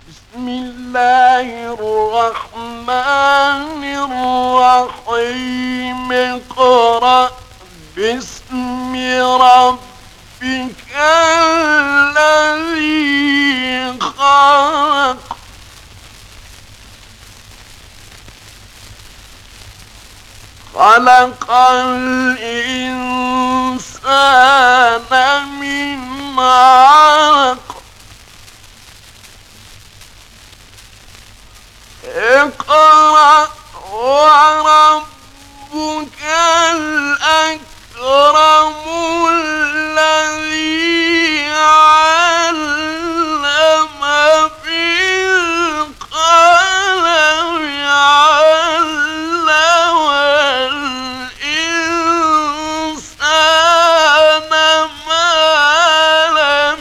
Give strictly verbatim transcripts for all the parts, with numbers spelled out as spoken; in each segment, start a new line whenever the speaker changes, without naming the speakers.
بسم الله الرحمن الرحيم اقرأ باسم ربك الذي خلق خلق الإنسان من علق اقرأ وربك الأكرم الذي علم بالقلم علم الإنسان ما لم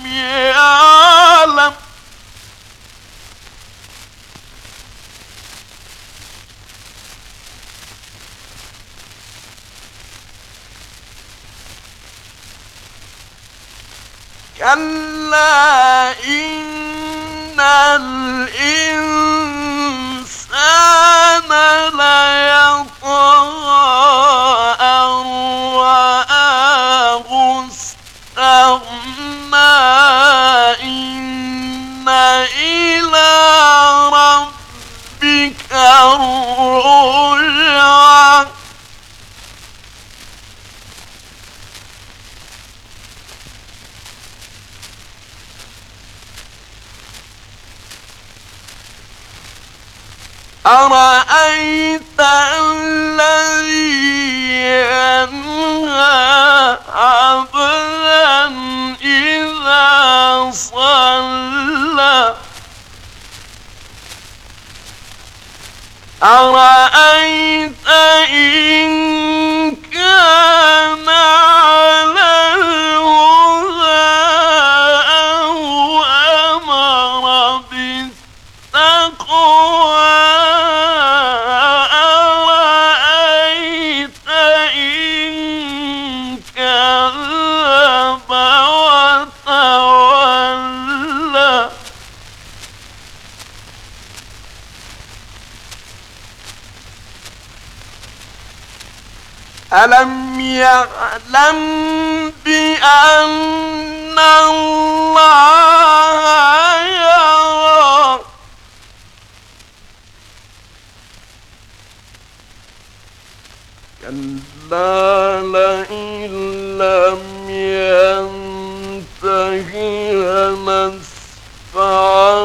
يعلم كلا إن الإنسان ليطغى أن رآه استغنى إن إلى ربك الرجعى أرأيت الذي ينهى عبدا إذا صلى أرأيت إن كان على الهدى أو أمر بالتقوى أرأيت إن كذب وتولى ألم يعلم بأن الله يرى كلا لئن لم ينته لنسفعا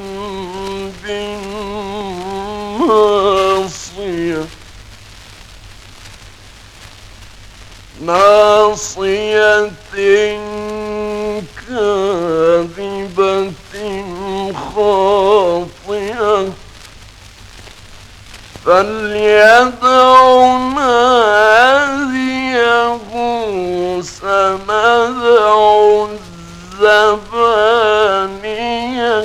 بالناصية ناصية كاذبة خاطئة فليدع ناديه سندع الزبانية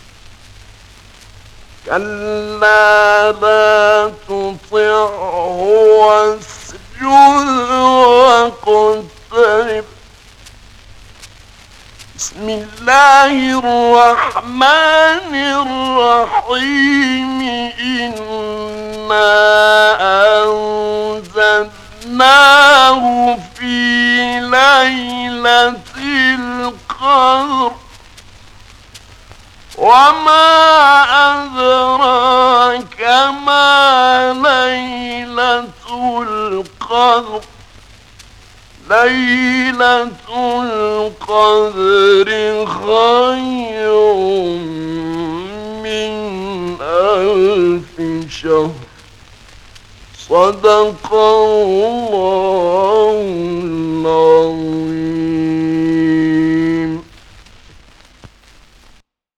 كلا لا تطعه واسجد واقترب بسم الله الرحمن الرحيم إنا أنزلناه في ليلة القدر وما أدراك ما ليلة القدر ليلة القدر خير من ألف شهر صدق الله